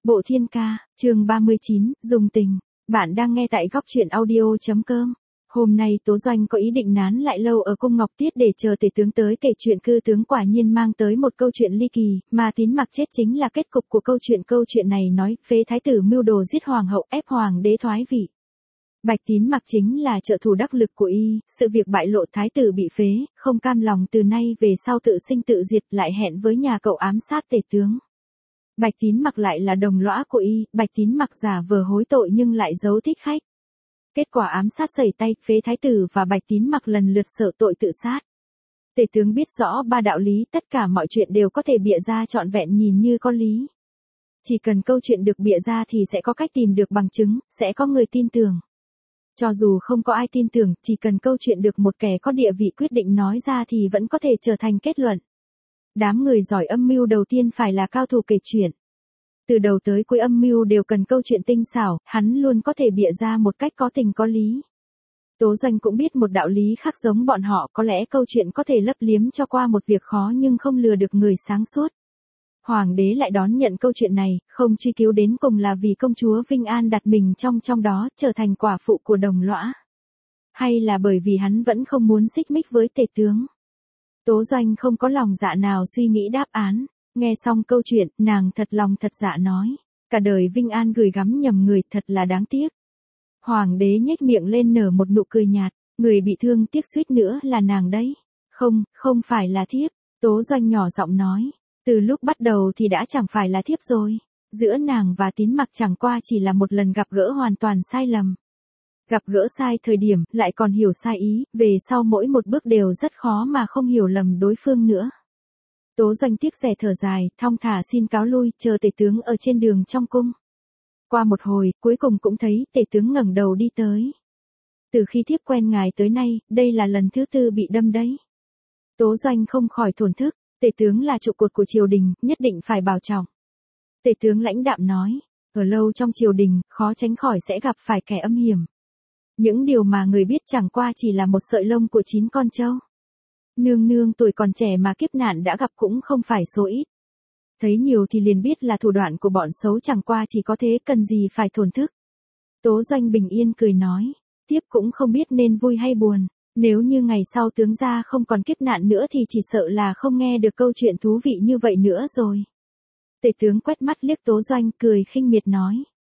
Bộ Thiên Ca, chương 39, Dùng Tình. Bạn đang nghe tại góc truyện audio.com. Hôm nay Tố Doanh có ý định nán lại lâu ở cung Ngọc Tiết để chờ tể tướng tới kể chuyện. Cư tướng quả nhiên mang tới một câu chuyện ly kỳ, mà Tín Mặc chết chính là kết cục của câu chuyện. Câu chuyện này nói, phế thái tử mưu đồ giết hoàng hậu, ép hoàng đế thoái vị. Bạch Tín Mặc chính là trợ thủ đắc lực của y, sự việc bại lộ thái tử bị phế, không cam lòng từ nay về sau tự sinh tự diệt, lại hẹn với nhà cậu ám sát tể tướng. Bạch Tín Mặc lại là đồng lõa của y, Bạch Tín Mặc giả vờ hối tội nhưng lại giấu thích khách. Kết quả ám sát sẩy tay, phế thái tử và Bạch Tín Mặc lần lượt sợ tội tự sát. Tể tướng biết rõ ba đạo lý, tất cả mọi chuyện đều có thể bịa ra trọn vẹn nhìn như có lý. Chỉ cần câu chuyện được bịa ra thì sẽ có cách tìm được bằng chứng, sẽ có người tin tưởng. Cho dù không có ai tin tưởng, chỉ cần câu chuyện được một kẻ có địa vị quyết định nói ra thì vẫn có thể trở thành kết luận. Đám người giỏi âm mưu đầu tiên phải là cao thủ kể chuyện. Từ đầu tới cuối âm mưu đều cần câu chuyện tinh xảo, hắn luôn có thể bịa ra một cách có tình có lý. Tố Doanh cũng biết một đạo lý khác giống bọn họ, có lẽ câu chuyện có thể lấp liếm cho qua một việc khó nhưng không lừa được người sáng suốt. Hoàng đế lại đón nhận câu chuyện này, không truy cứu đến cùng là vì công chúa Vinh An đặt mình trong đó, trở thành quả phụ của đồng lõa. Hay là bởi vì hắn vẫn không muốn xích mích với tể tướng. Tố Doanh không có lòng dạ nào suy nghĩ đáp án, nghe xong câu chuyện, nàng thật lòng thật dạ nói, cả đời Vinh An gửi gắm nhầm người, thật là đáng tiếc. Hoàng đế nhếch miệng lên nở một nụ cười nhạt, người bị thương tiếc suýt nữa là nàng đấy. Không phải là thiếp, Tố Doanh nhỏ giọng nói, từ lúc bắt đầu thì đã chẳng phải là thiếp rồi. Giữa nàng và Tín Mặc chẳng qua chỉ là một lần gặp gỡ hoàn toàn sai lầm. Gặp gỡ sai thời điểm, lại còn hiểu sai ý, về sau mỗi một bước đều rất khó mà không hiểu lầm đối phương nữa. Tố Doanh tiếc rẻ thở dài, thong thả xin cáo lui, chờ tể tướng ở trên đường trong cung. Qua một hồi, cuối cùng cũng thấy tể tướng ngẩng đầu đi tới. Từ khi thiếp quen ngài tới nay, đây là lần thứ 4 bị đâm đấy. Tố Doanh không khỏi thổn thức, tể tướng là trụ cột của triều đình, nhất định phải bảo trọng. Tể tướng lãnh đạm nói, ở lâu trong triều đình, khó tránh khỏi sẽ gặp phải kẻ âm hiểm. Những điều mà người biết chẳng qua chỉ là một sợi lông của 9 con trâu. Nương nương tuổi còn trẻ mà kiếp nạn đã gặp cũng không phải số ít. Thấy nhiều thì liền biết là thủ đoạn của bọn xấu, chẳng qua chỉ có thế, cần gì phải thổn thức. Tố Doanh bình yên cười nói, tiếp cũng không biết nên vui hay buồn. Nếu như ngày sau tướng gia không còn kiếp nạn nữa thì chỉ sợ là không nghe được câu chuyện thú vị như vậy nữa rồi. Tể tướng quét mắt liếc Tố Doanh, cười khinh miệt nói,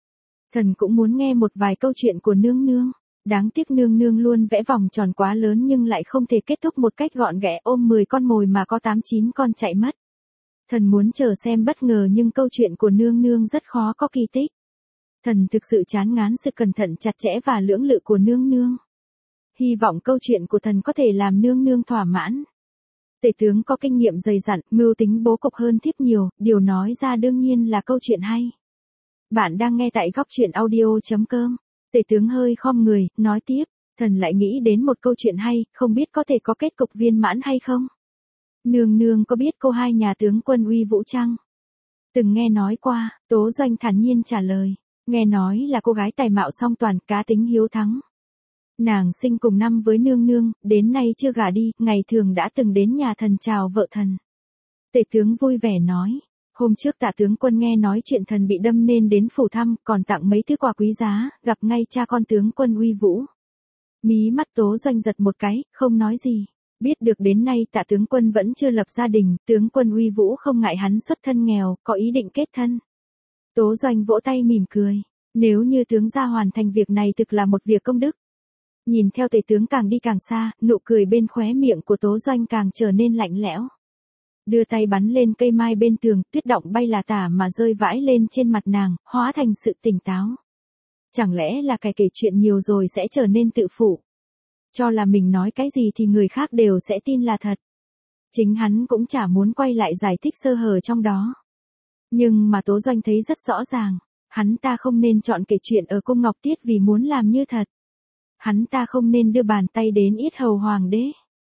thần cũng muốn nghe một vài câu chuyện của nương nương. Đáng tiếc nương nương luôn vẽ vòng tròn quá lớn nhưng lại không thể kết thúc một cách gọn ghẽ, ôm 10 con mồi mà có 8-9 con chạy mất. Thần muốn chờ xem bất ngờ nhưng câu chuyện của nương nương rất khó có kỳ tích. Thần thực sự chán ngán sự cẩn thận chặt chẽ và lưỡng lự của nương nương. Hy vọng câu chuyện của thần có thể làm nương nương thỏa mãn. Tể tướng có kinh nghiệm dày dặn, mưu tính bố cục hơn thiếp nhiều, điều nói ra đương nhiên là câu chuyện hay. Bạn đang nghe tại góc truyện audio.com. Tể tướng hơi khom người, nói tiếp, thần lại nghĩ đến một câu chuyện hay, không biết có thể có kết cục viên mãn hay không? Nương nương có biết cô hai nhà tướng quân Uy Vũ chăng? Từng nghe nói qua, Tố Doanh thản nhiên trả lời, nghe nói là cô gái tài mạo song toàn, cá tính hiếu thắng. Nàng sinh cùng năm với nương nương, đến nay chưa gả đi, ngày thường đã từng đến nhà thần chào vợ thần. Tể tướng vui vẻ nói, hôm trước Tạ tướng quân nghe nói chuyện thần bị đâm nên đến phủ thăm, còn tặng mấy thứ quà quý giá, gặp ngay cha con tướng quân Uy Vũ. Mí mắt Tố Doanh giật một cái, không nói gì. Biết được đến nay Tạ tướng quân vẫn chưa lập gia đình, tướng quân Uy Vũ không ngại hắn xuất thân nghèo, có ý định kết thân. Tố Doanh vỗ tay mỉm cười, nếu như tướng gia hoàn thành việc này thực là một việc công đức. Nhìn theo tể tướng càng đi càng xa, nụ cười bên khóe miệng của Tố Doanh càng trở nên lạnh lẽo. Đưa tay bắn lên cây mai bên tường, tuyết động bay là tả mà rơi vãi lên trên mặt nàng, hóa thành sự tỉnh táo. Chẳng lẽ là kẻ kể chuyện nhiều rồi sẽ trở nên tự phụ? Cho là mình nói cái gì thì người khác đều sẽ tin là thật. Chính hắn cũng chả muốn quay lại giải thích sơ hở trong đó. Nhưng mà Tố Doanh thấy rất rõ ràng, hắn ta không nên chọn kể chuyện ở cung Ngọc Tiết vì muốn làm như thật. Hắn ta không nên đưa bàn tay đến yết hầu hoàng đế.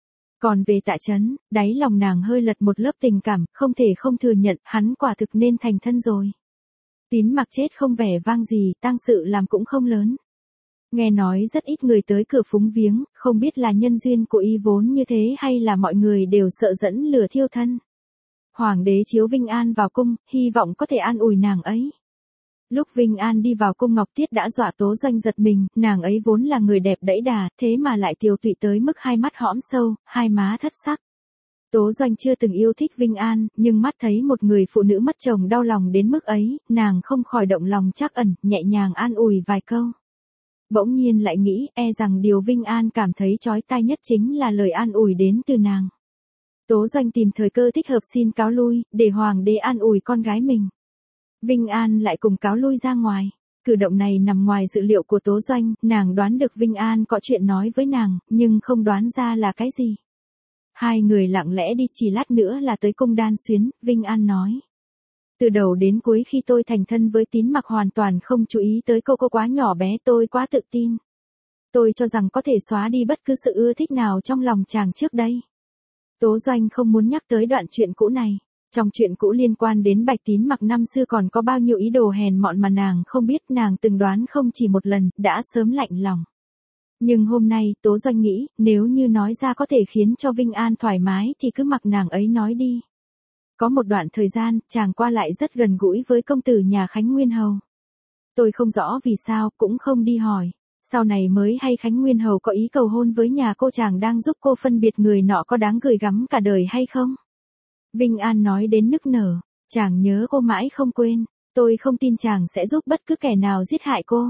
Còn về Tạ Chấn, đáy lòng nàng hơi lật một lớp tình cảm, không thể không thừa nhận, hắn quả thực nên thành thân rồi. Tín Mặc chết không vẻ vang gì, tang sự làm cũng không lớn. Nghe nói rất ít người tới cửa phúng viếng, không biết là nhân duyên của y vốn như thế hay là mọi người đều sợ dẫn lửa thiêu thân. Hoàng đế chiếu Vinh An vào cung, hy vọng có thể an ủi nàng ấy. Lúc Vinh An đi vào cung Ngọc Tiết đã dọa Tố Doanh giật mình, nàng ấy vốn là người đẹp đẫy đà, thế mà lại tiều tụy tới mức hai mắt hõm sâu, hai má thất sắc. Tố Doanh chưa từng yêu thích Vinh An, nhưng mắt thấy một người phụ nữ mất chồng đau lòng đến mức ấy, nàng không khỏi động lòng trắc ẩn, nhẹ nhàng an ủi vài câu. Bỗng nhiên lại nghĩ, rằng điều Vinh An cảm thấy chói tai nhất chính là lời an ủi đến từ nàng. Tố Doanh tìm thời cơ thích hợp xin cáo lui, để hoàng đế an ủi con gái mình. Vinh An lại cùng cáo lui ra ngoài. Cử động này nằm ngoài dự liệu của Tố Doanh, nàng đoán được Vinh An có chuyện nói với nàng, nhưng không đoán ra là cái gì. Hai người lặng lẽ đi, chỉ lát nữa là tới cung Đan Xuyến. Vinh An nói. Từ đầu đến cuối khi tôi thành thân với Tín Mặc hoàn toàn không chú ý tới cô quá nhỏ bé, tôi quá tự tin. Tôi cho rằng có thể xóa đi bất cứ sự ưa thích nào trong lòng chàng trước đây. Tố Doanh không muốn nhắc tới đoạn chuyện cũ này. Trong chuyện cũ liên quan đến Bạch Tín Mặc năm xưa còn có bao nhiêu ý đồ hèn mọn mà nàng không biết, nàng từng đoán không chỉ một lần, đã sớm lạnh lòng. Nhưng hôm nay, Tố Doanh nghĩ, nếu như nói ra có thể khiến cho Vinh An thoải mái thì cứ mặc nàng ấy nói đi. Có một đoạn thời gian, chàng qua lại rất gần gũi với công tử nhà Khánh Nguyên Hầu. Tôi không rõ vì sao, cũng không đi hỏi. Sau này mới hay Khánh Nguyên Hầu có ý cầu hôn với nhà cô, chàng đang giúp cô phân biệt người nọ có đáng gửi gắm cả đời hay không? Vinh An nói đến nức nở, chàng nhớ cô mãi không quên, tôi không tin chàng sẽ giúp bất cứ kẻ nào giết hại cô.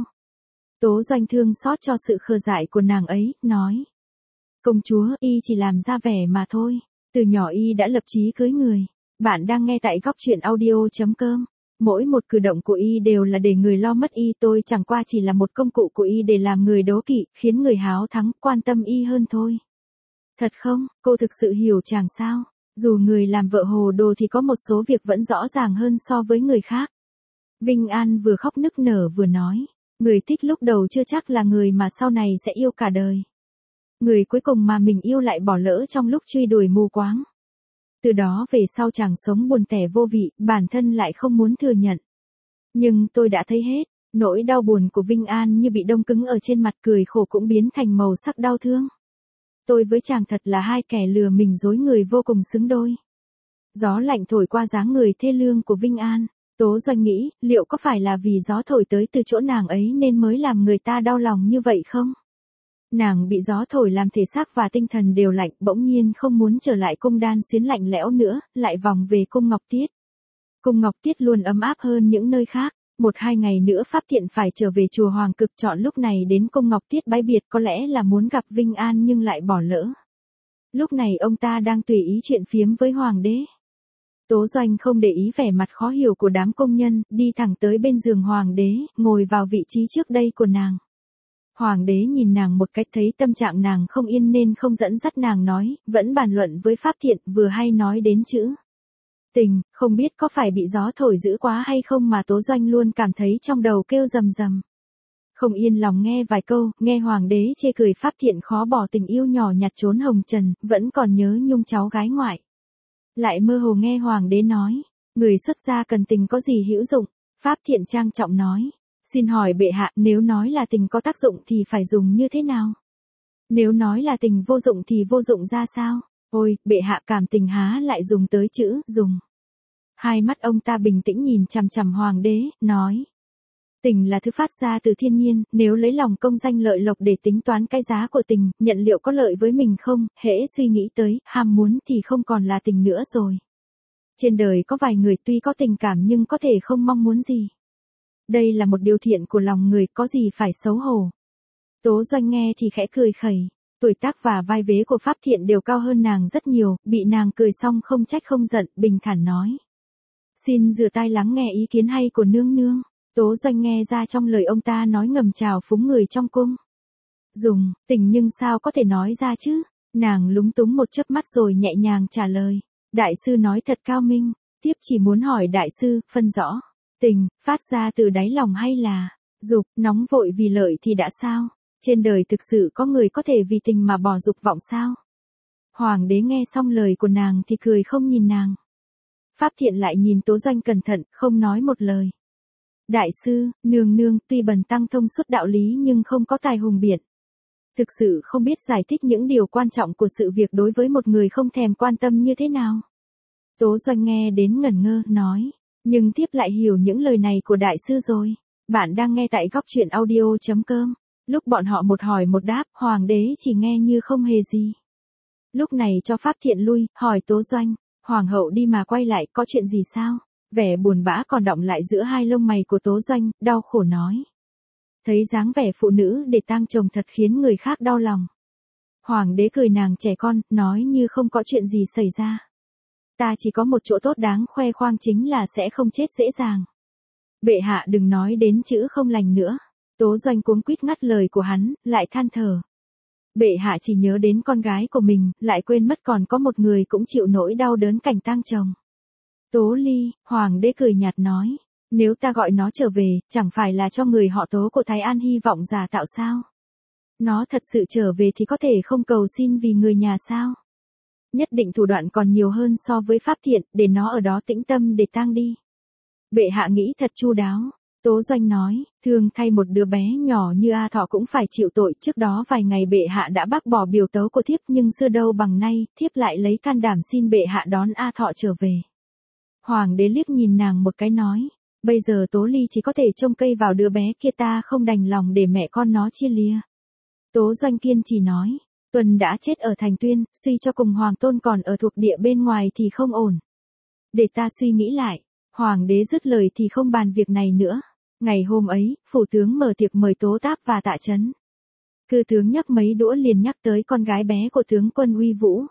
Tố Doanh thương xót cho sự khờ dại của nàng ấy, nói. Công chúa, y chỉ làm ra vẻ mà thôi, từ nhỏ y đã lập chí cưới người. Bạn đang nghe tại góc truyện audio.com. Mỗi một cử động của y đều là để người lo mất y, tôi chẳng qua chỉ là một công cụ của y để làm người đố kỵ, khiến người háo thắng quan tâm y hơn thôi. Thật không, cô thực sự hiểu chàng sao? Dù người làm vợ hồ đồ thì có một số việc vẫn rõ ràng hơn so với người khác. Vinh An vừa khóc nức nở vừa nói, người thích lúc đầu chưa chắc là người mà sau này sẽ yêu cả đời. Người cuối cùng mà mình yêu lại bỏ lỡ trong lúc truy đuổi mù quáng. Từ đó về sau chàng sống buồn tẻ vô vị, bản thân lại không muốn thừa nhận. Nhưng tôi đã thấy hết, nỗi đau buồn của Vinh An như bị đông cứng ở trên mặt, cười khổ cũng biến thành màu sắc đau thương. Tôi với chàng thật là hai kẻ lừa mình dối người vô cùng xứng đôi. Gió lạnh thổi qua dáng người thê lương của Vinh An, Tố Doanh nghĩ, liệu có phải là vì gió thổi tới từ chỗ nàng ấy nên mới làm người ta đau lòng như vậy không? Nàng bị gió thổi làm thể xác và tinh thần đều lạnh, bỗng nhiên không muốn trở lại cung Đan Xuyến lạnh lẽo nữa, lại vòng về cung Ngọc Tiết. Cung Ngọc Tiết luôn ấm áp hơn những nơi khác. 1-2 ngày nữa Pháp Thiện phải trở về chùa Hoàng Cực, chọn lúc này đến cung Ngọc Tiết bái biệt, có lẽ là muốn gặp Vinh An nhưng lại bỏ lỡ. Lúc này ông ta đang tùy ý chuyện phiếm với Hoàng đế. Tố Doanh không để ý vẻ mặt khó hiểu của đám công nhân, đi thẳng tới bên giường Hoàng đế, ngồi vào vị trí trước đây của nàng. Hoàng đế nhìn nàng một cách, thấy tâm trạng nàng không yên nên không dẫn dắt nàng nói, vẫn bàn luận với Pháp Thiện, vừa hay nói đến chữ tình, không biết có phải bị gió thổi dữ quá hay không mà Tố Doanh luôn cảm thấy trong đầu kêu rầm rầm. Không yên lòng nghe vài câu, nghe Hoàng đế chê cười Pháp Thiện khó bỏ tình yêu nhỏ nhặt trốn hồng trần, vẫn còn nhớ nhung cháu gái ngoại. Lại mơ hồ nghe Hoàng đế nói, người xuất gia cần tình có gì hữu dụng. Pháp Thiện trang trọng nói, xin hỏi bệ hạ, nếu nói là tình có tác dụng thì phải dùng như thế nào? Nếu nói là tình vô dụng thì vô dụng ra sao? Ôi, bệ hạ, cảm tình há lại dùng tới chữ dùng. Hai mắt ông ta bình tĩnh nhìn chằm chằm Hoàng đế, nói. Tình là thứ phát ra từ thiên nhiên, nếu lấy lòng công danh lợi lộc để tính toán cái giá của tình, nhận liệu có lợi với mình không, hễ suy nghĩ tới, ham muốn thì không còn là tình nữa rồi. Trên đời có vài người tuy có tình cảm nhưng có thể không mong muốn gì. Đây là một điều thiện của lòng người, có gì phải xấu hổ. Tố Doanh nghe thì khẽ cười khẩy. Tuổi tác và vai vế của Pháp Thiện đều cao hơn nàng rất nhiều, bị nàng cười xong không trách không giận, bình thản nói. Xin rửa tai lắng nghe ý kiến hay của nương nương. Tố Doanh nghe ra trong lời ông ta nói ngầm trào phúng người trong cung. Dùng, tình nhưng sao có thể nói ra chứ? Nàng lúng túng một chớp mắt rồi nhẹ nhàng trả lời. Đại sư nói thật cao minh, tiếp chỉ muốn hỏi đại sư, phân rõ. Tình, phát ra từ đáy lòng hay là dục, nóng vội vì lợi thì đã sao? Trên đời thực sự có người có thể vì tình mà bỏ dục vọng sao? Hoàng đế nghe xong lời của nàng thì cười không nhìn nàng. Pháp Thiện lại nhìn Tố Doanh cẩn thận, không nói một lời. Đại sư, nương nương, tuy bần tăng thông suốt đạo lý nhưng không có tài hùng biện. Thực sự không biết giải thích những điều quan trọng của sự việc đối với một người không thèm quan tâm như thế nào. Tố Doanh nghe đến ngẩn ngơ, nói. Nhưng thiếp lại hiểu những lời này của đại sư rồi. Bạn đang nghe tại góc truyện audio.com. Lúc bọn họ một hỏi một đáp, hoàng đế chỉ nghe như không hề gì. Lúc này cho Pháp Thiện lui, hỏi Tố Doanh, hoàng hậu đi mà quay lại, có chuyện gì sao? Vẻ buồn bã còn đọng lại giữa hai lông mày của Tố Doanh, đau khổ nói. Thấy dáng vẻ phụ nữ để tang chồng thật khiến người khác đau lòng. Hoàng đế cười nàng trẻ con, nói như không có chuyện gì xảy ra. Ta chỉ có một chỗ tốt đáng khoe khoang chính là sẽ không chết dễ dàng. Bệ hạ đừng nói đến chữ không lành nữa. Tố Doanh cuống quýt ngắt lời của hắn, lại than thở. Bệ hạ chỉ nhớ đến con gái của mình, lại quên mất còn có một người cũng chịu nỗi đau đớn cảnh tang chồng. Tố Ly, hoàng đế cười nhạt nói. Nếu ta gọi nó trở về, chẳng phải là cho người họ Tố của Thái An hy vọng giả tạo sao? Nó thật sự trở về thì có thể không cầu xin vì người nhà sao? Nhất định thủ đoạn còn nhiều hơn so với Pháp Thiện, để nó ở đó tĩnh tâm để tang đi. Bệ hạ nghĩ thật chu đáo. Tố Doanh nói, thường thay một đứa bé nhỏ như A Thọ cũng phải chịu tội. Trước đó vài ngày bệ hạ đã bác bỏ biểu tấu của thiếp, nhưng xưa đâu bằng nay, thiếp lại lấy can đảm xin bệ hạ đón A Thọ trở về. Hoàng đế liếc nhìn nàng một cái nói, bây giờ Tố Ly chỉ có thể trông cây vào đứa bé kia, ta không đành lòng để mẹ con nó chia lìa. Tố Doanh kiên trì nói, Tuần đã chết ở Thành Tuyên, suy cho cùng Hoàng Tôn còn ở thuộc địa bên ngoài thì không ổn. Để ta suy nghĩ lại. Hoàng đế dứt lời thì không bàn việc này nữa. Ngày hôm ấy, phủ tướng mở tiệc mời Tố Táp và Tạ Chấn. Cư tướng nhắc mấy đũa liền nhắc tới con gái bé của tướng quân Uy Vũ.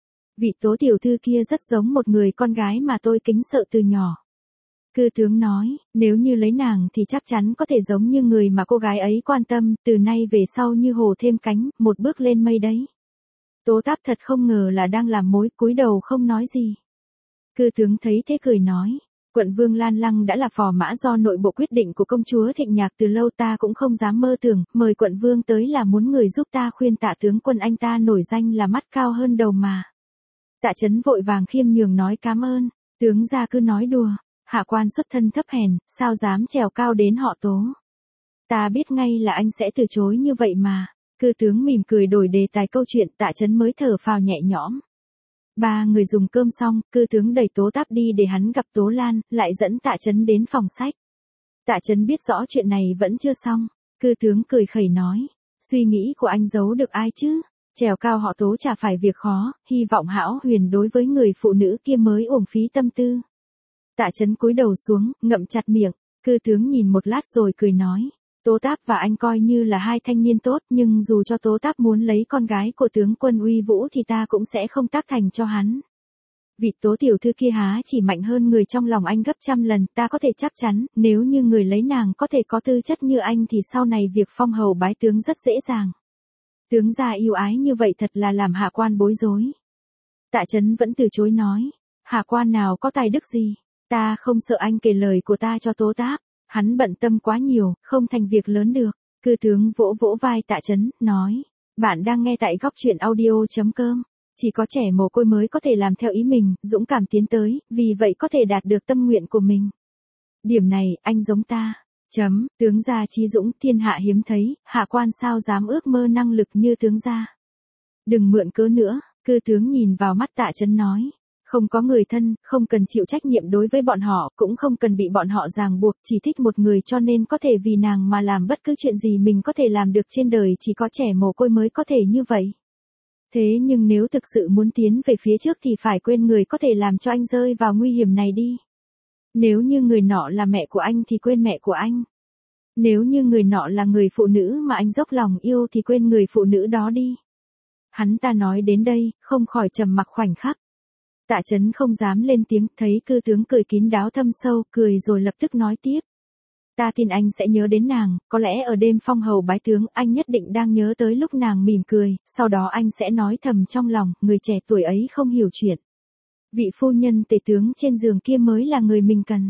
Vị Tố tiểu thư kia rất giống một người con gái mà tôi kính sợ từ nhỏ. Cư tướng nói, nếu như lấy nàng thì chắc chắn có thể giống như người mà cô gái ấy quan tâm, từ nay về sau như hồ thêm cánh, một bước lên mây đấy. Tố Táp thật không ngờ là đang làm mối, cúi đầu không nói gì. Cư tướng thấy thế cười nói, quận vương Lan Lăng đã là phò mã do nội bộ quyết định của công chúa Thịnh Nhạc từ lâu, ta cũng không dám mơ tưởng, mời quận vương tới là muốn người giúp ta khuyên Tạ tướng quân anh ta nổi danh là mắt cao hơn đầu mà. Tạ Chấn vội vàng khiêm nhường nói cám ơn, tướng gia cứ nói đùa, hạ quan xuất thân thấp hèn, sao dám trèo cao đến họ Tố. Ta biết ngay là anh sẽ từ chối như vậy mà. Cư tướng mỉm cười đổi đề tài câu chuyện, Tạ Chấn mới thở phào nhẹ nhõm. Ba người dùng cơm xong, cư tướng đẩy Tố Táp đi để hắn gặp Tố Lan, lại dẫn Tạ Chấn đến phòng sách. Tạ Chấn biết rõ chuyện này vẫn chưa xong, cư tướng cười khẩy nói, suy nghĩ của anh giấu được ai chứ, trèo cao họ Tố chả phải việc khó, hy vọng Hão Huyền đối với người phụ nữ kia mới uổng phí tâm tư. Tạ Chấn cúi đầu xuống, ngậm chặt miệng, cư tướng nhìn một lát rồi cười nói, Tố Táp và anh coi như là hai thanh niên tốt, nhưng dù cho Tố Táp muốn lấy con gái của tướng quân Uy Vũ thì ta cũng sẽ không tác thành cho hắn. Vì Tố tiểu thư kia há chỉ mạnh hơn người trong lòng anh gấp trăm lần, ta có thể chắc chắn, nếu như người lấy nàng có thể có tư chất như anh thì sau này việc phong hầu bái tướng rất dễ dàng. Tướng gia yêu ái như vậy thật là làm hạ quan bối rối. Tạ Chấn vẫn từ chối nói, hạ quan nào có tài đức gì, ta không sợ anh kể lời của ta cho Tố Táp. Hắn bận tâm quá nhiều, không thành việc lớn được. Cư tướng vỗ vỗ vai Tạ Chấn, nói, bạn đang nghe tại góc truyện audio.com. Chỉ có trẻ mồ côi mới có thể làm theo ý mình, dũng cảm tiến tới, vì vậy có thể đạt được tâm nguyện của mình. Điểm này, anh giống ta. Tướng gia chí dũng, thiên hạ hiếm thấy, hạ quan sao dám ước mơ năng lực như tướng gia. Đừng mượn cớ nữa, cư tướng nhìn vào mắt Tạ Chấn nói. Không có người thân, không cần chịu trách nhiệm đối với bọn họ, cũng không cần bị bọn họ ràng buộc, chỉ thích một người cho nên có thể vì nàng mà làm bất cứ chuyện gì mình có thể làm được trên đời, chỉ có trẻ mồ côi mới có thể như vậy. Thế nhưng nếu thực sự muốn tiến về phía trước thì phải quên người có thể làm cho anh rơi vào nguy hiểm này đi. Nếu như người nọ là mẹ của anh thì quên mẹ của anh. Nếu như người nọ là người phụ nữ mà anh dốc lòng yêu thì quên người phụ nữ đó đi. Hắn ta nói đến đây, không khỏi trầm mặc khoảnh khắc. Tạ Chấn không dám lên tiếng, thấy cư tướng cười kín đáo thâm sâu, cười rồi lập tức nói tiếp. Ta tin anh sẽ nhớ đến nàng, có lẽ ở đêm phong hầu bái tướng, anh nhất định đang nhớ tới lúc nàng mỉm cười, sau đó anh sẽ nói thầm trong lòng, người trẻ tuổi ấy không hiểu chuyện. Vị phu nhân tể tướng trên giường kia mới là người mình cần.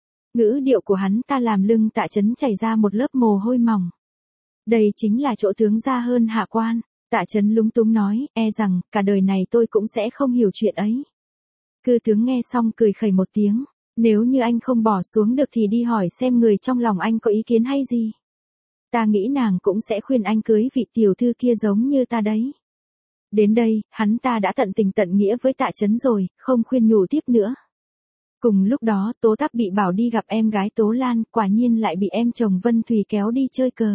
Ngữ điệu của hắn ta làm lưng Tạ Chấn chảy ra một lớp mồ hôi mỏng. Đây chính là chỗ tướng gia hơn hạ quan. Tạ Chấn lúng túng nói, e rằng, cả đời này tôi cũng sẽ không hiểu chuyện ấy. Cư tướng nghe xong cười khẩy một tiếng, nếu như anh không bỏ xuống được thì đi hỏi xem người trong lòng anh có ý kiến hay gì. Ta nghĩ nàng cũng sẽ khuyên anh cưới vị tiểu thư kia giống như ta đấy. Đến đây, hắn ta đã tận tình tận nghĩa với Tạ Chấn rồi, không khuyên nhủ tiếp nữa. Cùng lúc đó Tố Táp bị bảo đi gặp em gái Tố Lan, quả nhiên lại bị em chồng Vân Thùy kéo đi chơi cờ.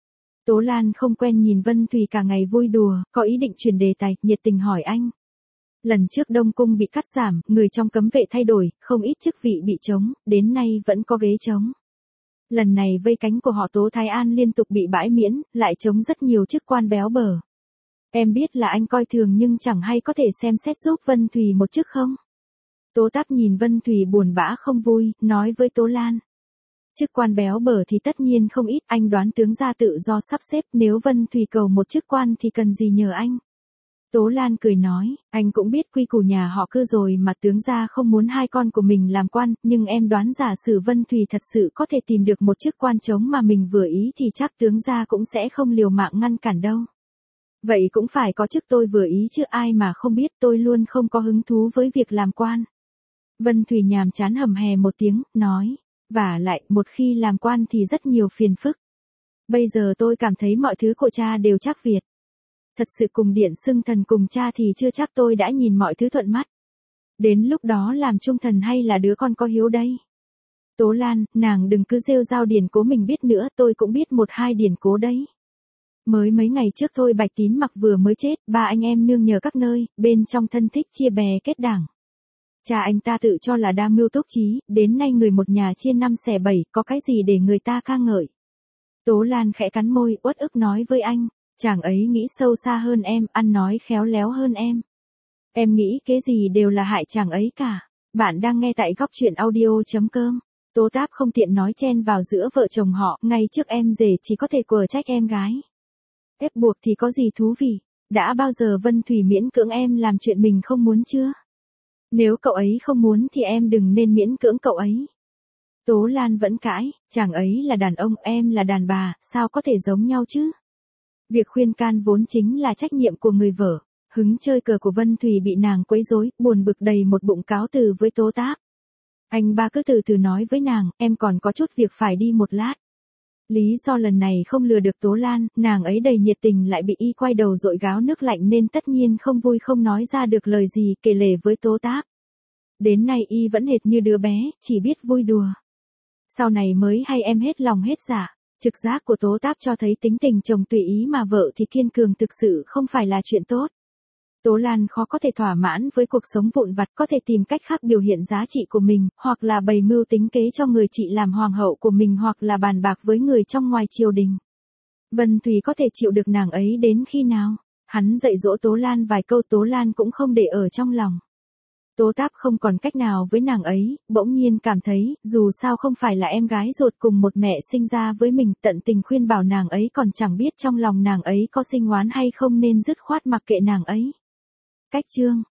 Tố Lan không quen nhìn Vân Thùy cả ngày vui đùa, có ý định chuyển đề tài, nhiệt tình hỏi anh. Lần trước Đông Cung bị cắt giảm, người trong cấm vệ thay đổi, không ít chức vị bị trống, đến nay vẫn có ghế trống. Lần này vây cánh của họ Tố Thái An liên tục bị bãi miễn, lại trống rất nhiều chức quan béo bở. Em biết là anh coi thường nhưng chẳng hay có thể xem xét giúp Vân Thùy một chức không? Tố Táp nhìn Vân Thùy buồn bã không vui, nói với Tố Lan. Chức quan béo bở thì tất nhiên không ít, anh đoán tướng gia tự do sắp xếp, nếu Vân Thùy cầu một chức quan thì cần gì nhờ anh. Tố Lan cười nói, anh cũng biết quy củ nhà họ Cư rồi mà, tướng gia không muốn hai con của mình làm quan, nhưng em đoán giả sử Vân Thùy thật sự có thể tìm được một chức quan trống mà mình vừa ý thì chắc tướng gia cũng sẽ không liều mạng ngăn cản đâu. Vậy cũng phải có chức tôi vừa ý chứ, ai mà không biết tôi luôn không có hứng thú với việc làm quan. Vân Thùy nhàm chán hầm hè một tiếng, nói, vả lại, một khi làm quan thì rất nhiều phiền phức. Bây giờ tôi cảm thấy mọi thứ của cha đều chắc Việt. Thật sự cùng điện xưng thần cùng cha thì chưa chắc tôi đã nhìn mọi thứ thuận mắt. Đến lúc đó làm trung thần hay là đứa con có hiếu đây? Tố Lan, nàng đừng cứ rêu rao điển cố mình biết nữa, tôi cũng biết một hai điển cố đấy. Mới mấy ngày trước thôi Bạch Tín Mặc vừa mới chết, ba anh em nương nhờ các nơi, bên trong thân thích chia bè kết đảng. Cha anh ta tự cho là đa mưu túc trí, đến nay người một nhà chia năm xẻ bảy, có cái gì để người ta ca ngợi. Tố Lan khẽ cắn môi, uất ức nói với anh, chàng ấy nghĩ sâu xa hơn em, ăn nói khéo léo hơn em. Em nghĩ cái gì đều là hại chàng ấy cả. Bạn đang nghe tại góc truyện audio.com. Tố Táp không tiện nói chen vào giữa vợ chồng họ, ngay trước em rể chỉ có thể quở trách em gái. Ép buộc thì có gì thú vị, đã bao giờ Vân Thùy miễn cưỡng em làm chuyện mình không muốn chưa? Nếu cậu ấy không muốn thì em đừng nên miễn cưỡng cậu ấy. Tố Lan vẫn cãi, chàng ấy là đàn ông, em là đàn bà, sao có thể giống nhau chứ? Việc khuyên can vốn chính là trách nhiệm của người vợ. Hứng chơi cờ của Vân Thùy bị nàng quấy rối, buồn bực đầy một bụng cáo từ với Tố Táp. Anh ba cứ từ từ nói với nàng, em còn có chút việc phải đi một lát. Lý do lần này không lừa được Tố Lan, nàng ấy đầy nhiệt tình lại bị y quay đầu dội gáo nước lạnh nên tất nhiên không vui không nói ra được lời gì kể lể với Tố Táp. Đến nay y vẫn hệt như đứa bé, chỉ biết vui đùa. Sau này mới hay em hết lòng hết dạ. Trực giác của Tố Táp cho thấy tính tình chồng tùy ý mà vợ thì kiên cường thực sự không phải là chuyện tốt. Tố Lan khó có thể thỏa mãn với cuộc sống vụn vặt, có thể tìm cách khác biểu hiện giá trị của mình, hoặc là bày mưu tính kế cho người chị làm hoàng hậu của mình, hoặc là bàn bạc với người trong ngoài triều đình. Vân Thùy có thể chịu được nàng ấy đến khi nào? Hắn dạy dỗ Tố Lan vài câu Tố Lan cũng không để ở trong lòng. Tố Táp không còn cách nào với nàng ấy, bỗng nhiên cảm thấy, dù sao không phải là em gái ruột cùng một mẹ sinh ra với mình, tận tình khuyên bảo nàng ấy còn chẳng biết trong lòng nàng ấy có sinh oán hay không nên dứt khoát mặc kệ nàng ấy. Cách chương